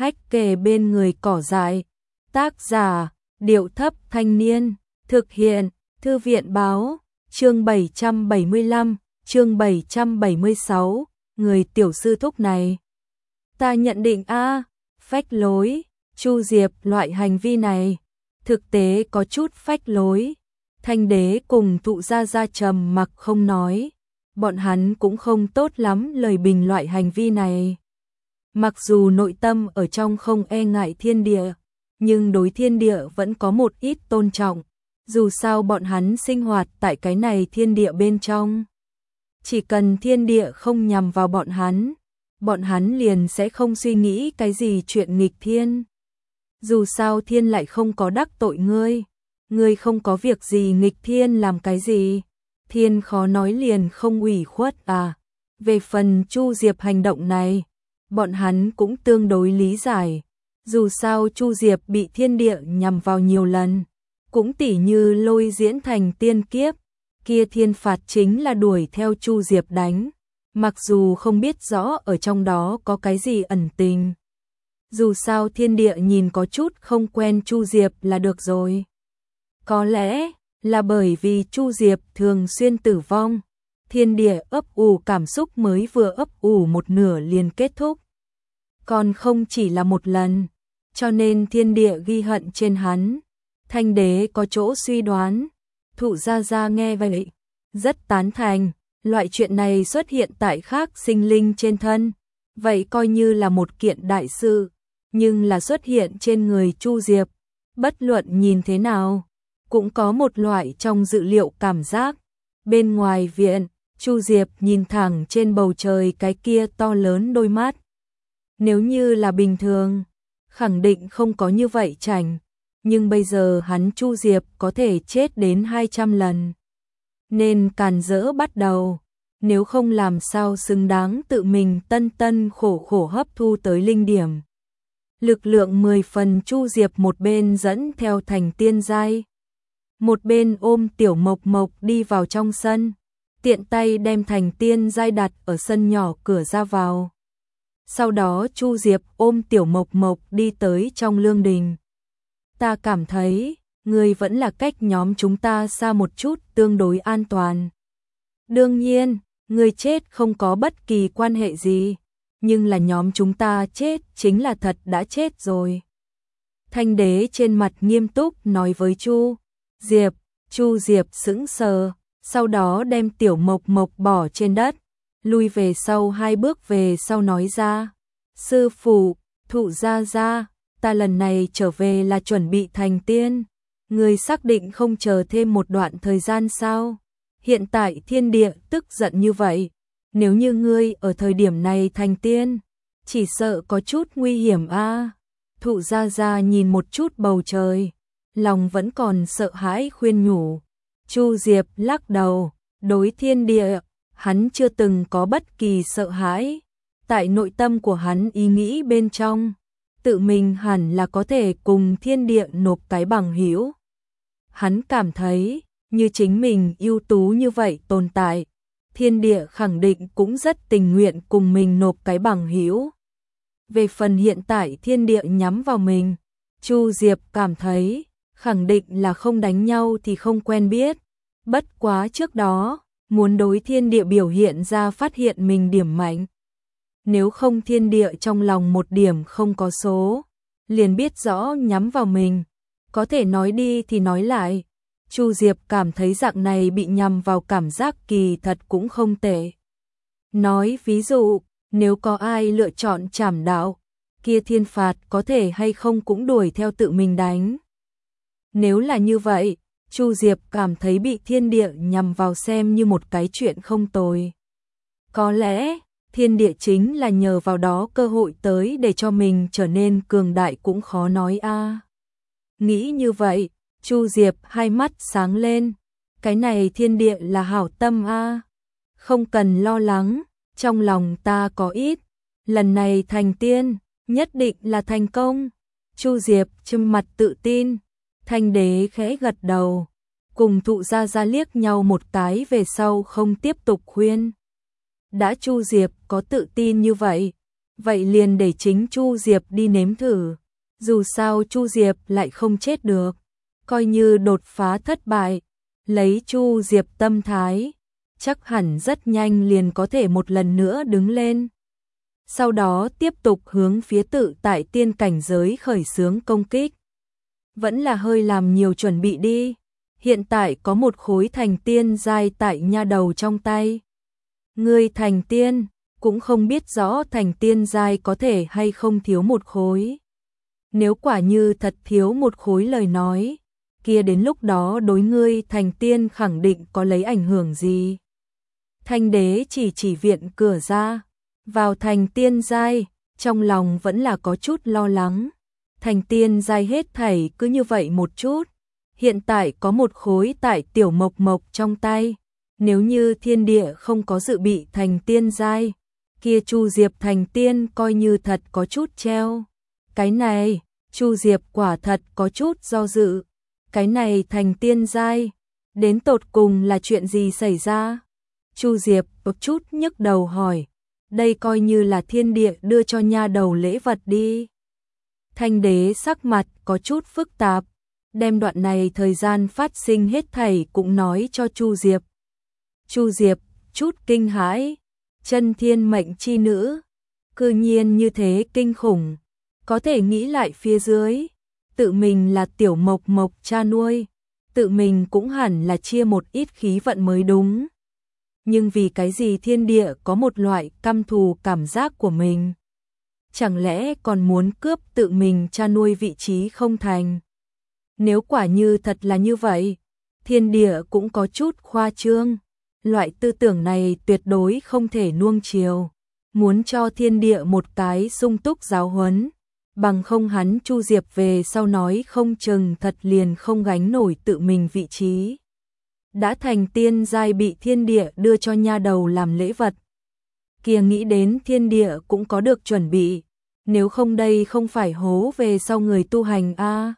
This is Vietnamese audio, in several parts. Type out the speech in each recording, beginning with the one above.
hách kề bên người cỏ dại. Tác giả, Điệu Thấp Thanh Niên. Thực hiện, Thư viện Báo. Chương 775, chương 776. Người tiểu sư thúc này. Ta nhận định phách lối. Chu Diệp loại hành vi này thực tế có chút phách lối. Thanh Đế cùng Thụ Gia Gia trầm mặc không nói. Bọn hắn cũng không tốt lắm lời bình loại hành vi này. Mặc dù nội tâm ở trong không e ngại thiên địa, nhưng đối thiên địa vẫn có một ít tôn trọng. Dù sao bọn hắn sinh hoạt tại cái này thiên địa bên trong. Chỉ cần thiên địa không nhằm vào bọn hắn liền sẽ không suy nghĩ cái gì chuyện nghịch thiên. Dù sao thiên lại không có đắc tội ngươi không có việc gì nghịch thiên làm cái gì, thiên khó nói liền không ủy khuất Về phần Chu Diệp hành động này, bọn hắn cũng tương đối lý giải. Dù sao Chu Diệp bị thiên địa nhằm vào nhiều lần, cũng tỉ như lôi diễn thành tiên kiếp, kia thiên phạt chính là đuổi theo Chu Diệp đánh. Mặc dù không biết rõ ở trong đó có cái gì ẩn tình. Dù sao thiên địa nhìn có chút không quen Chu Diệp là được rồi. Có lẽ là bởi vì Chu Diệp thường xuyên tử vong, thiên địa ấp ủ cảm xúc mới vừa ấp ủ một nửa liền kết thúc. Còn không chỉ là một lần, cho nên thiên địa ghi hận trên hắn. Thanh Đế có chỗ suy đoán. Thụ Gia Gia nghe vậy, rất tán thành. Loại chuyện này xuất hiện tại khác sinh linh trên thân, vậy coi như là một kiện đại sự, nhưng là xuất hiện trên người Chu Diệp, bất luận nhìn thế nào, cũng có một loại trong dự liệu cảm giác. Bên ngoài viện, Chu Diệp nhìn thẳng trên bầu trời cái kia to lớn đôi mắt. Nếu như là bình thường, khẳng định không có như vậy chảnh, nhưng bây giờ hắn Chu Diệp có thể chết đến 200 lần. Nên càn rỡ bắt đầu, nếu không làm sao xứng đáng tự mình tân khổ khổ hấp thu tới linh điểm. Lực lượng 10 phần Chu Diệp một bên dẫn theo thành tiên giai, một bên ôm Tiểu Mộc Mộc đi vào trong sân, tiện tay đem thành tiên giai đặt ở sân nhỏ cửa ra vào. Sau đó Chu Diệp ôm Tiểu Mộc Mộc đi tới trong lương đình. Ta cảm thấy, người vẫn là cách nhóm chúng ta xa một chút tương đối an toàn. Đương nhiên, người chết không có bất kỳ quan hệ gì, nhưng là nhóm chúng ta chết chính là thật đã chết rồi. Thanh Đế trên mặt nghiêm túc nói với Chu Diệp. Chu Diệp sững sờ, sau đó đem Tiểu Mộc Mộc bỏ trên đất, lui về sau 2 bước về sau nói ra. Sư phụ, Thụ Gia Gia, ta lần này trở về là chuẩn bị thành tiên. Người xác định không chờ thêm một đoạn thời gian sao? Hiện tại thiên địa tức giận như vậy, nếu như ngươi ở thời điểm này thành tiên, chỉ sợ có chút nguy hiểm Thụ Gia Gia nhìn một chút bầu trời, lòng vẫn còn sợ hãi khuyên nhủ. Chu Diệp lắc đầu, đối thiên địa, hắn chưa từng có bất kỳ sợ hãi. Tại nội tâm của hắn ý nghĩ bên trong, tự mình hẳn là có thể cùng thiên địa nộp cái bằng hữu. Hắn cảm thấy, như chính mình ưu tú như vậy tồn tại, thiên địa khẳng định cũng rất tình nguyện cùng mình nộp cái bằng hữu. Về phần hiện tại thiên địa nhắm vào mình, Chu Diệp cảm thấy, khẳng định là không đánh nhau thì không quen biết. Bất quá trước đó, muốn đối thiên địa biểu hiện ra phát hiện mình điểm mạnh. Nếu không thiên địa trong lòng một điểm không có số, liền biết rõ nhắm vào mình. Có thể nói đi thì nói lại. Chu Diệp cảm thấy dạng này bị nhằm vào cảm giác kỳ thật cũng không tệ. Nói ví dụ, nếu có ai lựa chọn trảm đạo, kia thiên phạt có thể hay không cũng đuổi theo tự mình đánh. Nếu là như vậy, Chu Diệp cảm thấy bị thiên địa nhằm vào xem như một cái chuyện không tồi. Có lẽ, thiên địa chính là nhờ vào đó cơ hội tới để cho mình trở nên cường đại cũng khó nói Nghĩ như vậy, Chu Diệp hai mắt sáng lên. Cái này thiên địa là hảo tâm Không cần lo lắng, trong lòng ta có ít. Lần này thành tiên, nhất định là thành công. Chu Diệp trưng mặt tự tin. Thanh Đế khẽ gật đầu, cùng Thụ Gia Gia liếc nhau một cái về sau không tiếp tục khuyên. Đã Chu Diệp có tự tin như vậy, vậy liền để chính Chu Diệp đi nếm thử. Dù sao Chu Diệp lại không chết được, coi như đột phá thất bại, lấy Chu Diệp tâm thái, chắc hẳn rất nhanh liền có thể một lần nữa đứng lên. Sau đó tiếp tục hướng phía tự tại tiên cảnh giới khởi xướng công kích. Vẫn là hơi làm nhiều chuẩn bị đi, hiện tại có một khối thành tiên giai tại nha đầu trong tay. Ngươi thành tiên, cũng không biết rõ thành tiên giai có thể hay không thiếu một khối. Nếu quả như thật thiếu một khối lời nói, kia đến lúc đó đối ngươi thành tiên khẳng định có lấy ảnh hưởng gì. Thanh đế chỉ viện cửa ra, vào thành tiên giai, trong lòng vẫn là có chút lo lắng. Thành tiên giai hết thảy cứ như vậy một chút, hiện tại có một khối tại tiểu mộc mộc trong tay, nếu như thiên địa không có dự bị thành tiên giai, kia Chu Diệp thành tiên coi như thật có chút treo. Cái này, Chu Diệp quả thật có chút do dự. Cái này thành tiên giai, đến tột cùng là chuyện gì xảy ra? Chu Diệp một chút nhức đầu hỏi, đây coi như là thiên địa đưa cho nha đầu lễ vật đi. Thanh đế sắc mặt có chút phức tạp, đem đoạn này thời gian phát sinh hết thảy cũng nói cho Chu Diệp. Chu Diệp chút kinh hãi, chân thiên mệnh chi nữ, cư nhiên như thế kinh khủng, có thể nghĩ lại phía dưới, tự mình là tiểu mộc mộc cha nuôi, tự mình cũng hẳn là chia một ít khí vận mới đúng. Nhưng vì cái gì thiên địa có một loại căm thù cảm giác của mình? Chẳng lẽ còn muốn cướp tự mình cha nuôi vị trí không thành? Nếu quả như thật là như vậy, thiên địa cũng có chút khoa trương. Loại tư tưởng này tuyệt đối không thể nuông chiều. Muốn cho thiên địa một cái sung túc giáo huấn, bằng không hắn Chu Diệp về sau nói không chừng thật liền không gánh nổi tự mình vị trí. Đã thành tiên giai bị thiên địa đưa cho nha đầu làm lễ vật. Kia nghĩ đến thiên địa cũng có được chuẩn bị, nếu không đây không phải hố về sau người tu hành a.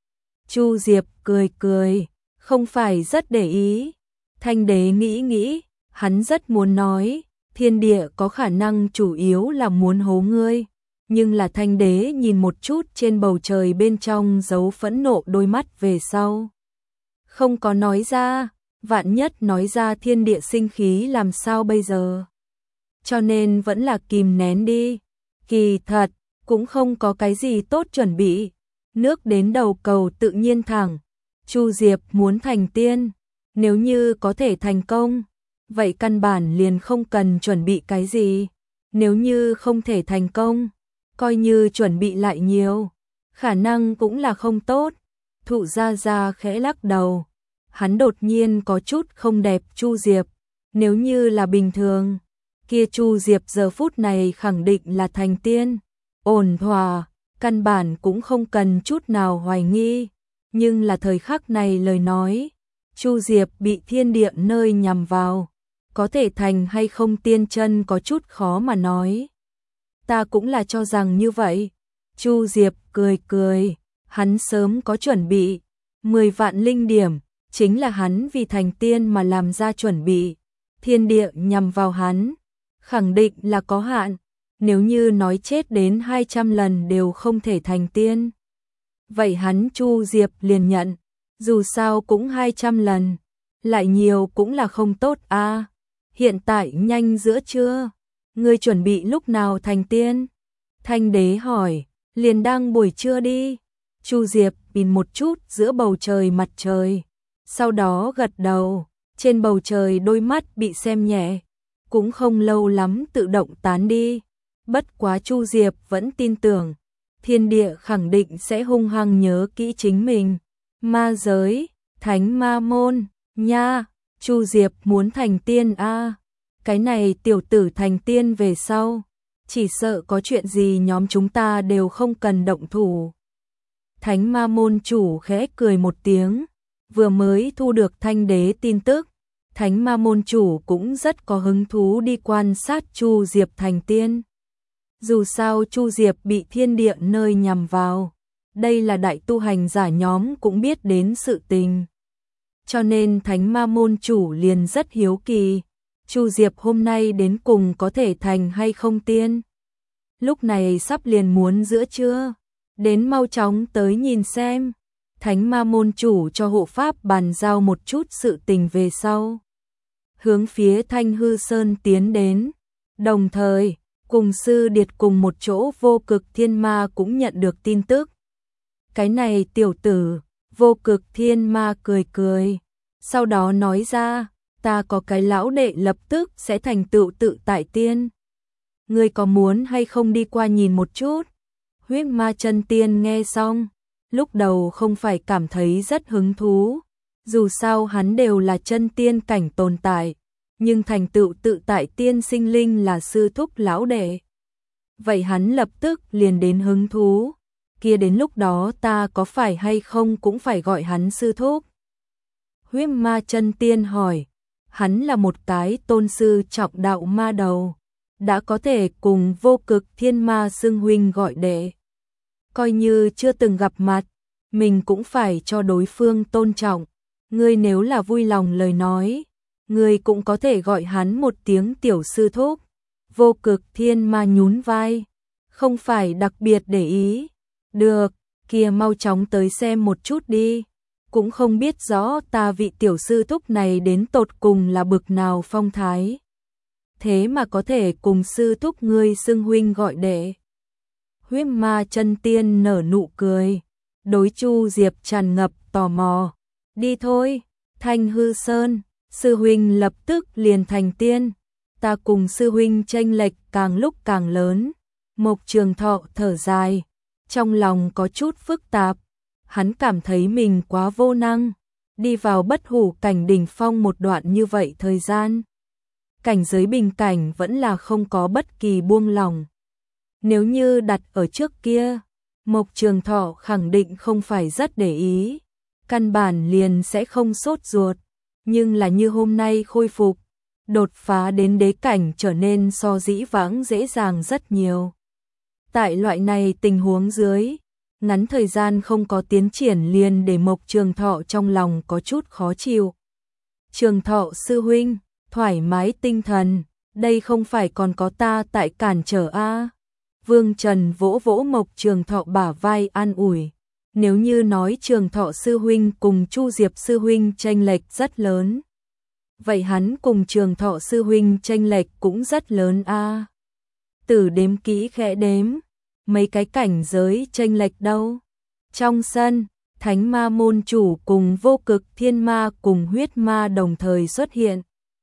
Chu Diệp cười cười, không phải rất để ý. Thanh đế nghĩ, hắn rất muốn nói, thiên địa có khả năng chủ yếu là muốn hố ngươi. Nhưng là thanh đế nhìn một chút trên bầu trời bên trong dấu phẫn nộ đôi mắt về sau. Không có nói ra, vạn nhất nói ra thiên địa sinh khí làm sao bây giờ. Cho nên vẫn là kìm nén đi, kỳ thật, cũng không có cái gì tốt chuẩn bị. Nước đến đầu cầu tự nhiên thẳng, Chu Diệp muốn thành tiên, nếu như có thể thành công, vậy căn bản liền không cần chuẩn bị cái gì. Nếu như không thể thành công, coi như chuẩn bị lại nhiều, khả năng cũng là không tốt. Thụ Gia Gia khẽ lắc đầu, hắn đột nhiên có chút không đẹp Chu Diệp, nếu như là bình thường, kia Chu Diệp giờ phút này khẳng định là thành tiên, ổn thỏa, căn bản cũng không cần chút nào hoài nghi, nhưng là thời khắc này lời nói, Chu Diệp bị thiên địa nơi nhằm vào, có thể thành hay không tiên chân có chút khó mà nói. Ta cũng là cho rằng như vậy. Chu Diệp cười, hắn sớm có chuẩn bị, 10 vạn linh điểm, chính là hắn vì thành tiên mà làm ra chuẩn bị. Thiên địa nhằm vào hắn, khẳng định là có hạn, nếu như nói chết đến 200 lần đều không thể thành tiên. Vậy hắn Chu Diệp liền nhận, dù sao cũng 200 lần, lại nhiều cũng là không tốt a. Hiện tại nhanh giữa trưa, ngươi chuẩn bị lúc nào thành tiên? Thanh đế hỏi, liền đang buổi trưa đi. Chu Diệp nhìn một chút giữa bầu trời mặt trời, sau đó gật đầu, trên bầu trời đôi mắt bị xem nhẹ, cũng không lâu lắm tự động tán đi. Bất quá Chu Diệp vẫn tin tưởng, thiên địa khẳng định sẽ hung hăng nhớ kỹ chính mình. Ma giới, thánh ma môn, nha, Chu Diệp muốn thành tiên a. Cái này tiểu tử thành tiên về sau, chỉ sợ có chuyện gì nhóm chúng ta đều không cần động thủ. Thánh ma môn chủ khẽ cười một tiếng, vừa mới thu được thanh đế tin tức, thánh ma môn chủ cũng rất có hứng thú đi quan sát Chu Diệp thành tiên. Dù sao Chu Diệp bị thiên địa nơi nhằm vào, đây là đại tu hành giả nhóm cũng biết đến sự tình. Cho nên thánh ma môn chủ liền rất hiếu kỳ, Chu Diệp hôm nay đến cùng có thể thành hay không tiên. lúc này sắp liền muốn giữa trưa, đến mau chóng tới nhìn xem. Thánh ma môn chủ cho hộ pháp bàn giao một chút sự tình về sau. Hướng phía Thanh Hư Sơn tiến đến, đồng thời, cùng sư điệt cùng một chỗ Vô Cực Thiên Ma cũng nhận được tin tức. Cái này tiểu tử, Vô Cực Thiên Ma cười cười, sau đó nói ra, ta có cái lão đệ lập tức sẽ thành tựu tự tại tiên. Ngươi có muốn hay không đi qua nhìn một chút? Huyết Ma chân tiên nghe xong, lúc đầu không phải cảm thấy rất hứng thú, dù sao hắn đều là chân tiên cảnh tồn tại, nhưng thành tựu tự tại tiên sinh linh là sư thúc lão đệ. Vậy hắn lập tức liền đến hứng thú, kia đến lúc đó ta có phải hay không cũng phải gọi hắn sư thúc. Huyết Ma chân tiên hỏi, hắn là một cái tôn sư trọng đạo ma đầu, đã có thể cùng Vô Cực Thiên Ma xưng huynh gọi đệ. Coi như chưa từng gặp mặt, mình cũng phải cho đối phương tôn trọng. Ngươi nếu là vui lòng lời nói, ngươi cũng có thể gọi hắn một tiếng tiểu sư thúc. Vô Cực Thiên Ma nhún vai, không phải đặc biệt để ý. Được, kia mau chóng tới xem một chút đi. Cũng không biết rõ ta vị tiểu sư thúc này đến tột cùng là bực nào phong thái. Thế mà có thể cùng sư thúc ngươi xưng huynh gọi đệ. Huyết Ma chân tiên nở nụ cười, đối Chu Diệp tràn ngập tò mò. Đi thôi, Thanh Hư Sơn, sư huynh lập tức liền thành tiên. Ta cùng sư huynh chênh lệch càng lúc càng lớn. Mộc Trường Thọ thở dài, trong lòng có chút phức tạp. Hắn cảm thấy mình quá vô năng, đi vào bất hủ cảnh đỉnh phong một đoạn như vậy thời gian. Cảnh giới bình cảnh vẫn là không có bất kỳ buông lỏng. Nếu như đặt ở trước kia, Mộc Trường Thọ khẳng định không phải rất để ý, căn bản liền sẽ không sốt ruột, nhưng là như hôm nay khôi phục, đột phá đến đế cảnh trở nên so dĩ vãng dễ dàng rất nhiều. Tại loại này tình huống dưới, ngắn thời gian không có tiến triển liền để Mộc Trường Thọ trong lòng có chút khó chịu. Trường Thọ sư huynh, thoải mái tinh thần, đây không phải còn có ta tại cản trở a. Vương Trần vỗ vỗ Mộc Trường Thọ bả vai an ủi. Nếu như nói Trường Thọ sư huynh cùng Chu Diệp sư huynh chênh lệch rất lớn, vậy hắn cùng Trường Thọ sư huynh chênh lệch cũng rất lớn a. Tử đếm kỹ khẽ đếm, mấy cái cảnh giới chênh lệch đâu? Trong sân, Thánh Ma môn chủ cùng Vô Cực Thiên Ma cùng Huyết Ma đồng thời xuất hiện.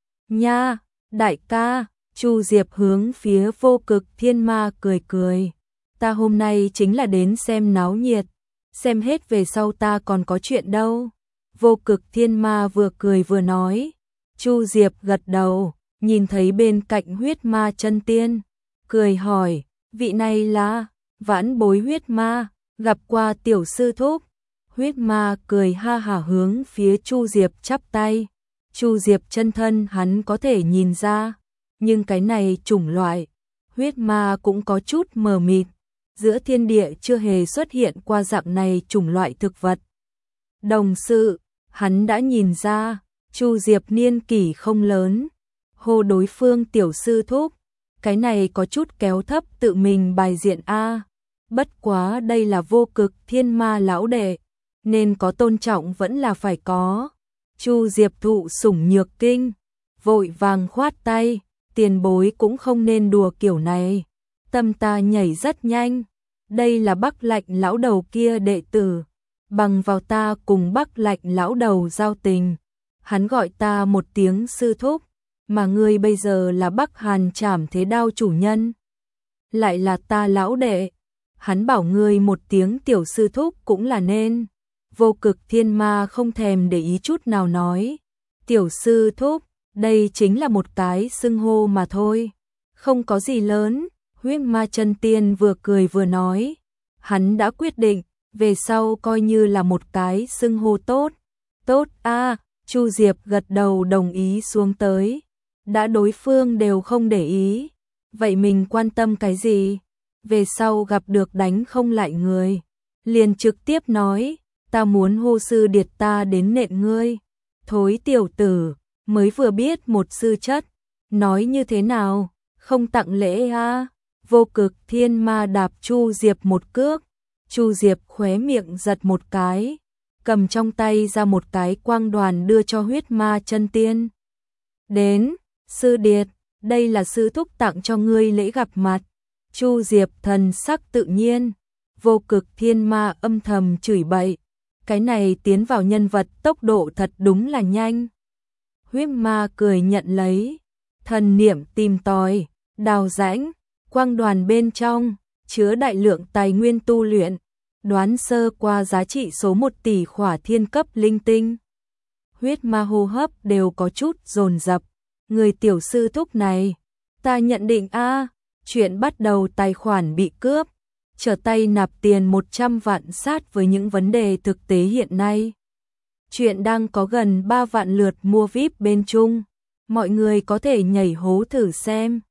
Nha, đại ca, Chu Diệp hướng phía Vô Cực Thiên Ma cười cười. Ta hôm nay chính là đến xem náo nhiệt, xem hết về sau ta còn có chuyện đâu. Vô Cực Thiên Ma vừa cười vừa nói. Chu Diệp gật đầu, nhìn thấy bên cạnh Huyết Ma chân tiên, cười hỏi, vị này là vãn bối Huyết Ma, gặp qua tiểu sư thúc. Huyết Ma cười ha hả hướng phía Chu Diệp chắp tay. Chu Diệp chân thân hắn có thể nhìn ra, nhưng cái này chủng loại, Huyết Ma cũng có chút mờ mịt, giữa thiên địa chưa hề xuất hiện qua dạng này chủng loại thực vật. Đồng sự, hắn đã nhìn ra, Chu Diệp niên kỷ không lớn, hô đối phương tiểu sư thúc, cái này có chút kéo thấp tự mình bài diện a. Bất quá đây là Vô Cực Thiên Ma lão đệ, nên có tôn trọng vẫn là phải có. Chu Diệp thụ sủng nhược kinh, vội vàng khoát tay, tiền bối cũng không nên đùa kiểu này. Tâm ta nhảy rất nhanh, đây là Bắc Lạnh lão đầu kia đệ tử, bằng vào ta cùng Bắc Lạnh lão đầu giao tình, hắn gọi ta một tiếng sư thúc, mà ngươi bây giờ là Bắc Hàn Trảm Thế Đao chủ nhân, lại là ta lão đệ, hắn bảo ngươi một tiếng tiểu sư thúc cũng là nên. Vô Cực Thiên Ma không thèm để ý chút nào nói, tiểu sư thúc, đây chính là một cái xưng hô mà thôi, không có gì lớn. Huyết Ma chân tiên vừa cười vừa nói, hắn đã quyết định, về sau coi như là một cái xưng hô tốt. Tốt a. Chu Diệp gật đầu đồng ý xuống tới, đã đối phương đều không để ý, vậy mình quan tâm cái gì? Về sau gặp được đánh không lại người, liền trực tiếp nói, ta muốn hô sư điệt ta đến nện ngươi. Thối tiểu tử, mới vừa biết một sư chất, nói như thế nào, không tặng lễ a. Vô Cực Thiên Ma đạp Chu Diệp một cước, Chu Diệp khóe miệng giật một cái, cầm trong tay ra một cái quang đoàn đưa cho huyết ma chân tiên. Đến, sư điệt, đây là sư thúc tặng cho ngươi lễ gặp mặt. Chu Diệp thần sắc tự nhiên, Vô Cực Thiên Ma âm thầm chửi bậy, cái này tiến vào nhân vật tốc độ thật đúng là nhanh. Huyết ma cười nhận lấy, thần niệm tìm tòi, đào rãnh, quang đoàn bên trong, chứa đại lượng tài nguyên tu luyện, đoán sơ qua giá trị số 1 tỷ khỏa thiên cấp linh tinh. Huyết ma hô hấp đều có chút dồn dập, người tiểu sư thúc này, ta nhận định chuyện bắt đầu tài khoản bị cướp, trở tay nạp tiền 100 vạn sát với những vấn đề thực tế hiện nay. Chuyện đang có gần 3 vạn lượt mua VIP bên Trung, mọi người có thể nhảy hố thử xem.